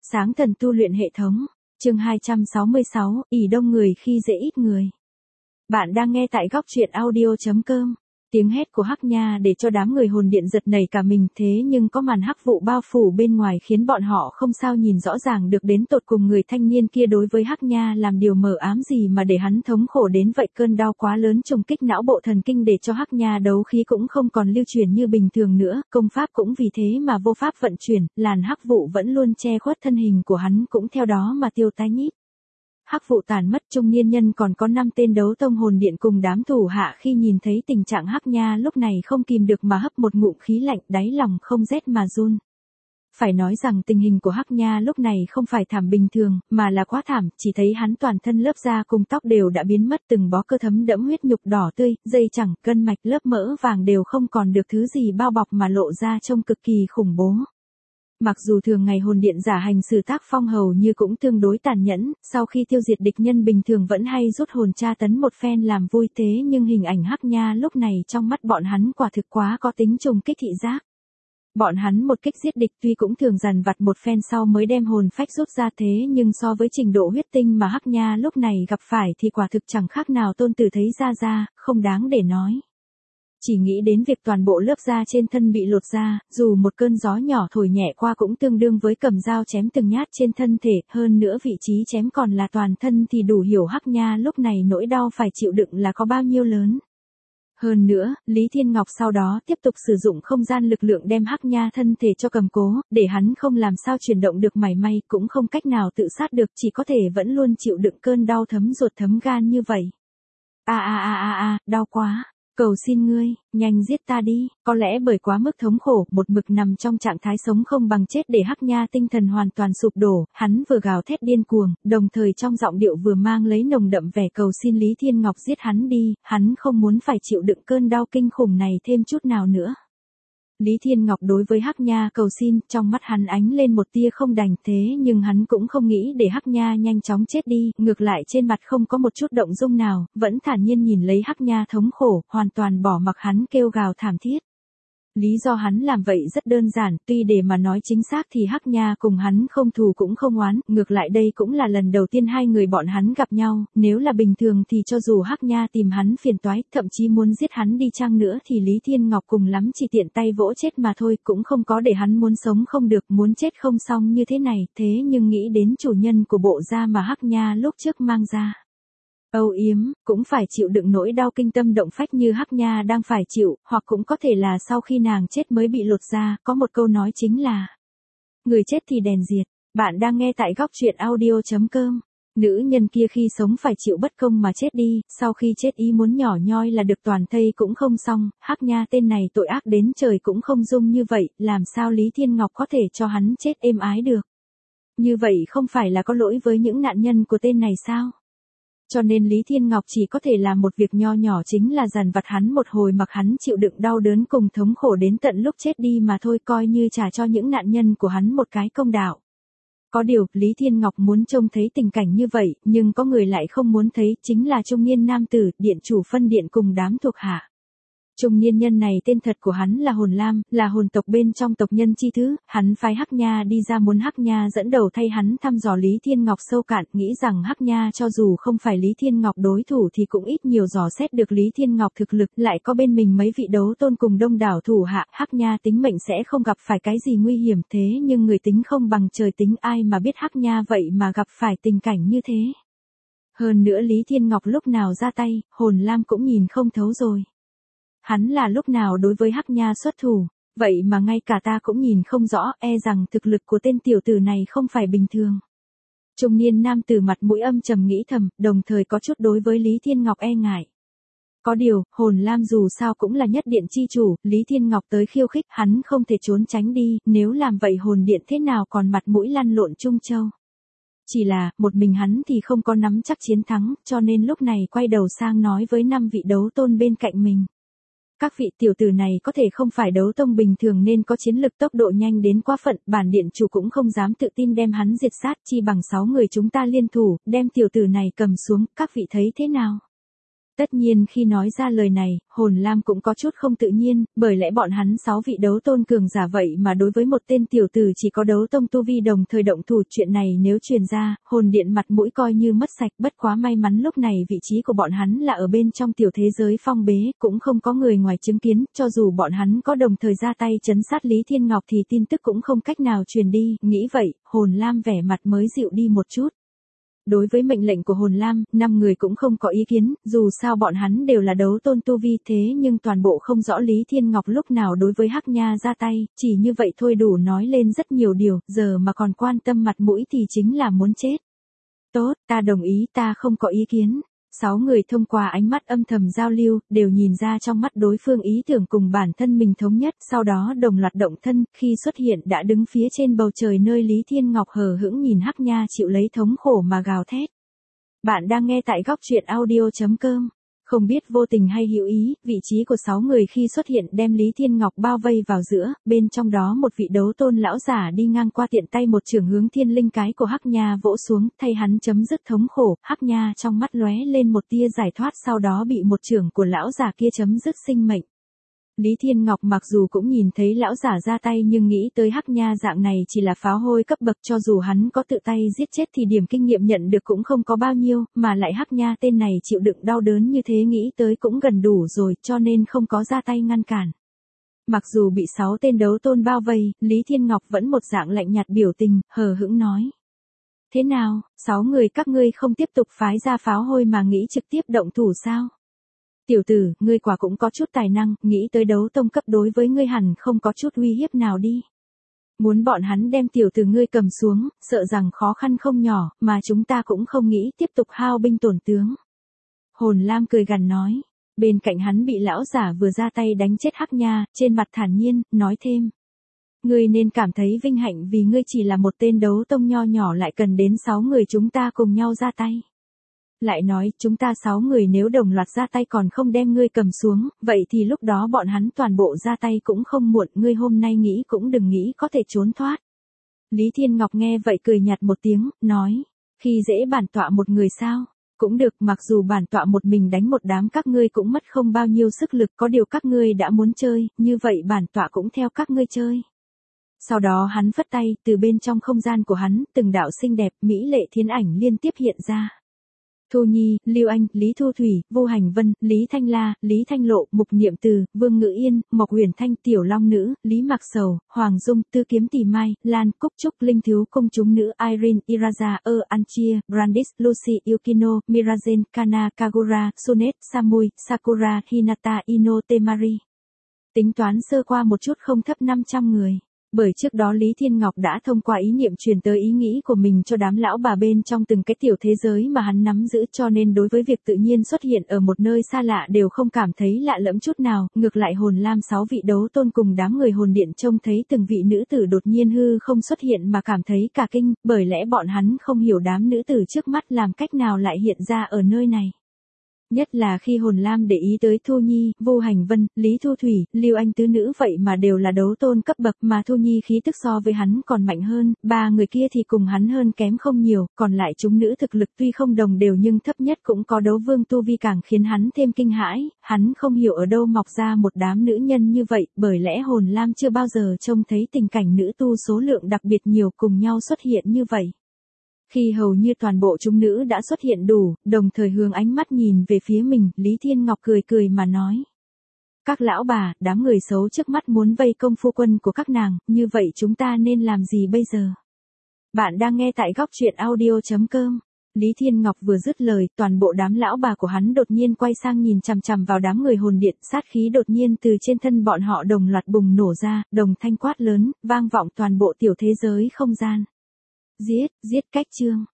Sáng thần tu luyện hệ thống, chương 266, ỷ đông người khi dễ ít người. Bạn đang nghe tại góc truyện audio.com. Tiếng hét của Hắc Nha để cho đám người hồn điện giật nảy cả mình, thế nhưng có màn hắc vụ bao phủ bên ngoài khiến bọn họ không sao nhìn rõ ràng được đến tột cùng người thanh niên kia đối với Hắc Nha làm điều mờ ám gì mà để hắn thống khổ đến vậy. Cơn đau quá lớn trùng kích não bộ thần kinh để cho Hắc Nha đấu khí cũng không còn lưu chuyển như bình thường nữa, công pháp cũng vì thế mà vô pháp vận chuyển, làn hắc vụ vẫn luôn che khuất thân hình của hắn cũng theo đó mà tiêu tái nhít. Hắc vụ tàn mất, trung niên nhân còn có 5 tên đấu tông hồn điện cùng đám thủ hạ khi nhìn thấy tình trạng Hắc Nha lúc này không kìm được mà hấp một ngụm khí lạnh, đáy lòng không rét mà run. Phải nói rằng tình hình của Hắc Nha lúc này không phải thảm bình thường, mà là quá thảm, chỉ thấy hắn toàn thân lớp da cùng tóc đều đã biến mất, từng bó cơ thấm đẫm huyết nhục đỏ tươi, dây chằng, gân mạch, lớp mỡ vàng đều không còn được thứ gì bao bọc mà lộ ra trông cực kỳ khủng bố. Mặc dù thường ngày hồn điện giả hành xử tác phong hầu như cũng tương đối tàn nhẫn, sau khi tiêu diệt địch nhân bình thường vẫn hay rút hồn tra tấn một phen làm vui, thế nhưng hình ảnh Hắc Nha lúc này trong mắt bọn hắn quả thực quá có tính trùng kích thị giác. Bọn hắn một kích giết địch tuy cũng thường dằn vặt một phen sau mới đem hồn phách rút ra, thế nhưng so với trình độ huyết tinh mà Hắc Nha lúc này gặp phải thì quả thực chẳng khác nào tôn tử thấy ra, không đáng để nói. Chỉ nghĩ đến việc toàn bộ lớp da trên thân bị lột ra, dù một cơn gió nhỏ thổi nhẹ qua cũng tương đương với cầm dao chém từng nhát trên thân thể, hơn nữa vị trí chém còn là toàn thân thì đủ hiểu Hắc Nha lúc này nỗi đau phải chịu đựng là có bao nhiêu lớn. Hơn nữa, Lý Thiên Ngọc sau đó tiếp tục sử dụng không gian lực lượng đem Hắc Nha thân thể cho cầm cố, để hắn không làm sao chuyển động được mảy may, cũng không cách nào tự sát được, chỉ có thể vẫn luôn chịu đựng cơn đau thấm ruột thấm gan như vậy. Đau quá. Cầu xin ngươi, nhanh giết ta đi. Có lẽ bởi quá mức thống khổ, một mực nằm trong trạng thái sống không bằng chết để Hắc Nha tinh thần hoàn toàn sụp đổ, hắn vừa gào thét điên cuồng, đồng thời trong giọng điệu vừa mang lấy nồng đậm vẻ cầu xin Lý Thiên Ngọc giết hắn đi, hắn không muốn phải chịu đựng cơn đau kinh khủng này thêm chút nào nữa. Lý Thiên Ngọc đối với Hắc Nha cầu xin, trong mắt hắn ánh lên một tia không đành, thế nhưng hắn cũng không nghĩ để Hắc Nha nhanh chóng chết đi, ngược lại trên mặt không có một chút động dung nào, vẫn thản nhiên nhìn lấy Hắc Nha thống khổ, hoàn toàn bỏ mặc hắn kêu gào thảm thiết. Lý do hắn làm vậy rất đơn giản, tuy để mà nói chính xác thì Hắc Nha cùng hắn không thù cũng không oán, ngược lại đây cũng là lần đầu tiên hai người bọn hắn gặp nhau, nếu là bình thường thì cho dù Hắc Nha tìm hắn phiền toái, thậm chí muốn giết hắn đi chăng nữa thì Lý Thiên Ngọc cùng lắm chỉ tiện tay vỗ chết mà thôi, cũng không có để hắn muốn sống không được, muốn chết không xong như thế này, thế nhưng nghĩ đến chủ nhân của bộ da mà Hắc Nha lúc trước mang ra. Âu yếm, cũng phải chịu đựng nỗi đau kinh tâm động phách như Hắc Nha đang phải chịu, hoặc cũng có thể là sau khi nàng chết mới bị lột da, có một câu nói chính là người chết thì đèn diệt. Bạn đang nghe tại góc truyện audio.com. Nữ nhân kia khi sống phải chịu bất công mà chết đi, sau khi chết ý muốn nhỏ nhoi là được toàn thây cũng không xong, Hắc Nha tên này tội ác đến trời cũng không dung như vậy, làm sao Lý Thiên Ngọc có thể cho hắn chết êm ái được. Như vậy không phải là có lỗi với những nạn nhân của tên này sao? Cho nên Lý Thiên Ngọc chỉ có thể làm một việc nho nhỏ, chính là dằn vặt hắn một hồi mặc hắn chịu đựng đau đớn cùng thống khổ đến tận lúc chết đi mà thôi, coi như trả cho những nạn nhân của hắn một cái công đạo. Có điều, Lý Thiên Ngọc muốn trông thấy tình cảnh như vậy, nhưng có người lại không muốn thấy, chính là trung niên nam tử, điện chủ phân điện cùng đám thuộc hạ. Trung niên nhân này tên thật của hắn là Hồn Lam, là hồn tộc bên trong tộc nhân chi thứ, hắn phái Hắc Nha đi ra muốn Hắc Nha dẫn đầu thay hắn thăm dò Lý Thiên Ngọc sâu cạn, nghĩ rằng Hắc Nha cho dù không phải Lý Thiên Ngọc đối thủ thì cũng ít nhiều dò xét được Lý Thiên Ngọc thực lực, lại có bên mình mấy vị đấu tôn cùng đông đảo thủ hạ, Hắc Nha tính mệnh sẽ không gặp phải cái gì nguy hiểm, thế nhưng người tính không bằng trời tính, ai mà biết Hắc Nha vậy mà gặp phải tình cảnh như thế. Hơn nữa Lý Thiên Ngọc lúc nào ra tay, Hồn Lam cũng nhìn không thấu rồi. Hắn là lúc nào đối với Hắc Nha xuất thủ, vậy mà ngay cả ta cũng nhìn không rõ, e rằng thực lực của tên tiểu tử này không phải bình thường. Trung niên nam tử mặt mũi âm trầm nghĩ thầm, đồng thời có chút đối với Lý Thiên Ngọc e ngại. Có điều, Hồn Lam dù sao cũng là nhất điện chi chủ, Lý Thiên Ngọc tới khiêu khích, hắn không thể trốn tránh đi, nếu làm vậy hồn điện thế nào còn mặt mũi lăn lộn Trung Châu. Chỉ là, một mình hắn thì không có nắm chắc chiến thắng, cho nên lúc này quay đầu sang nói với 5 vị đấu tôn bên cạnh mình. Các vị tiểu tử này có thể không phải đấu tông bình thường nên có chiến lực tốc độ nhanh đến quá phận, bản điện chủ cũng không dám tự tin đem hắn diệt sát, chi bằng 6 người chúng ta liên thủ, đem tiểu tử này cầm xuống, các vị thấy thế nào? Tất nhiên khi nói ra lời này, Hồn Lam cũng có chút không tự nhiên, bởi lẽ bọn hắn 6 vị đấu tôn cường giả vậy mà đối với một tên tiểu tử chỉ có đấu tông tu vi đồng thời động thủ, chuyện này nếu truyền ra, hồn điện mặt mũi coi như mất sạch, bất quá may mắn lúc này vị trí của bọn hắn là ở bên trong tiểu thế giới phong bế, cũng không có người ngoài chứng kiến, cho dù bọn hắn có đồng thời ra tay trấn sát Lý Thiên Ngọc thì tin tức cũng không cách nào truyền đi, nghĩ vậy, Hồn Lam vẻ mặt mới dịu đi một chút. Đối với mệnh lệnh của Hồn Lam, 5 người cũng không có ý kiến, dù sao bọn hắn đều là đấu tôn tu vi thế nhưng toàn bộ không rõ Lý Thiên Ngọc lúc nào đối với Hắc Nha ra tay, chỉ như vậy thôi đủ nói lên rất nhiều điều, giờ mà còn quan tâm mặt mũi thì chính là muốn chết. Tốt, ta đồng ý, ta không có ý kiến. 6 người thông qua ánh mắt âm thầm giao lưu, đều nhìn ra trong mắt đối phương ý tưởng cùng bản thân mình thống nhất, sau đó đồng loạt động thân, khi xuất hiện đã đứng phía trên bầu trời nơi Lý Thiên Ngọc hờ hững nhìn Hắc Nha chịu lấy thống khổ mà gào thét. Bạn đang nghe tại góc truyện audio.com. Không biết vô tình hay hữu ý, vị trí của 6 người khi xuất hiện đem Lý Thiên Ngọc bao vây vào giữa, bên trong đó một vị đấu tôn lão giả đi ngang qua tiện tay một chưởng hướng thiên linh cái của Hắc Nha vỗ xuống, thay hắn chấm dứt thống khổ, Hắc Nha trong mắt lóe lên một tia giải thoát sau đó bị một chưởng của lão giả kia chấm dứt sinh mệnh. Lý Thiên Ngọc mặc dù cũng nhìn thấy lão giả ra tay nhưng nghĩ tới Hắc Nha dạng này chỉ là pháo hôi cấp bậc, cho dù hắn có tự tay giết chết thì điểm kinh nghiệm nhận được cũng không có bao nhiêu, mà lại Hắc Nha tên này chịu đựng đau đớn như thế nghĩ tới cũng gần đủ rồi, cho nên không có ra tay ngăn cản. Mặc dù bị 6 tên đấu tôn bao vây, Lý Thiên Ngọc vẫn một dạng lạnh nhạt biểu tình, hờ hững nói. Thế nào, 6 người các ngươi không tiếp tục phái ra pháo hôi mà nghĩ trực tiếp động thủ sao? Tiểu tử, ngươi quả cũng có chút tài năng, nghĩ tới đấu tông cấp đối với ngươi hẳn không có chút uy hiếp nào đi. Muốn bọn hắn đem tiểu tử ngươi cầm xuống, sợ rằng khó khăn không nhỏ, mà chúng ta cũng không nghĩ tiếp tục hao binh tổn tướng. Hồn Lam cười gằn nói, bên cạnh hắn bị lão giả vừa ra tay đánh chết Hắc Nha, trên mặt thản nhiên, nói thêm. Ngươi nên cảm thấy vinh hạnh vì ngươi chỉ là một tên đấu tông nho nhỏ lại cần đến 6 người chúng ta cùng nhau ra tay. Lại nói, chúng ta 6 người nếu đồng loạt ra tay còn không đem ngươi cầm xuống, vậy thì lúc đó bọn hắn toàn bộ ra tay cũng không muộn, ngươi hôm nay nghĩ cũng đừng nghĩ có thể trốn thoát. Lý Thiên Ngọc nghe vậy cười nhạt một tiếng, nói, khi dễ bản tọa một người sao? Cũng được, mặc dù bản tọa một mình đánh một đám các ngươi cũng mất không bao nhiêu sức lực, có điều các ngươi đã muốn chơi, như vậy bản tọa cũng theo các ngươi chơi. Sau đó hắn phất tay, từ bên trong không gian của hắn, từng đạo xinh đẹp, mỹ lệ thiên ảnh liên tiếp hiện ra. Thu Nhi, Lưu Anh, Lý Thu Thủy, Vô Hành Vân, Lý Thanh La, Lý Thanh Lộ, Mục Niệm Từ, Vương Ngự Yên, Mộc Huyền Thanh, Tiểu Long Nữ, Lý Mạc Sầu, Hoàng Dung, Tư Kiếm Tỷ Mai, Lan, Cúc Trúc, Linh Thiếu Công Chúng Nữ, Irene, Iraza, Anchia, Brandis, Lucy, Yukino, Mirazen, Kana, Kagura, Sunet, Samui, Sakura, Hinata, Ino, Temari. Tính toán sơ qua một chút không thấp 500 người. Bởi trước đó Lý Thiên Ngọc đã thông qua ý niệm truyền tới ý nghĩ của mình cho đám lão bà bên trong từng cái tiểu thế giới mà hắn nắm giữ, cho nên đối với việc tự nhiên xuất hiện ở một nơi xa lạ đều không cảm thấy lạ lẫm chút nào, ngược lại Hồn Lam 6 vị đấu tôn cùng đám người hồn điện trông thấy từng vị nữ tử đột nhiên hư không xuất hiện mà cảm thấy cả kinh, bởi lẽ bọn hắn không hiểu đám nữ tử trước mắt làm cách nào lại hiện ra ở nơi này. Nhất là khi Hồn Lam để ý tới Thu Nhi, Vô Hành Vân, Lý Thu Thủy, Lưu Anh tứ nữ vậy mà đều là đấu tôn cấp bậc, mà Thu Nhi khí tức so với hắn còn mạnh hơn, 3 người kia thì cùng hắn hơn kém không nhiều, còn lại chúng nữ thực lực tuy không đồng đều nhưng thấp nhất cũng có đấu vương tu vi càng khiến hắn thêm kinh hãi, hắn không hiểu ở đâu mọc ra một đám nữ nhân như vậy, bởi lẽ Hồn Lam chưa bao giờ trông thấy tình cảnh nữ tu số lượng đặc biệt nhiều cùng nhau xuất hiện như vậy. Khi hầu như toàn bộ chúng nữ đã xuất hiện đủ, đồng thời hướng ánh mắt nhìn về phía mình, Lý Thiên Ngọc cười cười mà nói. Các lão bà, đám người xấu trước mắt muốn vây công phu quân của các nàng, như vậy chúng ta nên làm gì bây giờ? Bạn đang nghe tại góc truyện audio.com. Lý Thiên Ngọc vừa dứt lời, toàn bộ đám lão bà của hắn đột nhiên quay sang nhìn chằm chằm vào đám người hồn điện, sát khí đột nhiên từ trên thân bọn họ đồng loạt bùng nổ ra, đồng thanh quát lớn, vang vọng toàn bộ tiểu thế giới không gian. Giết, giết cách chương.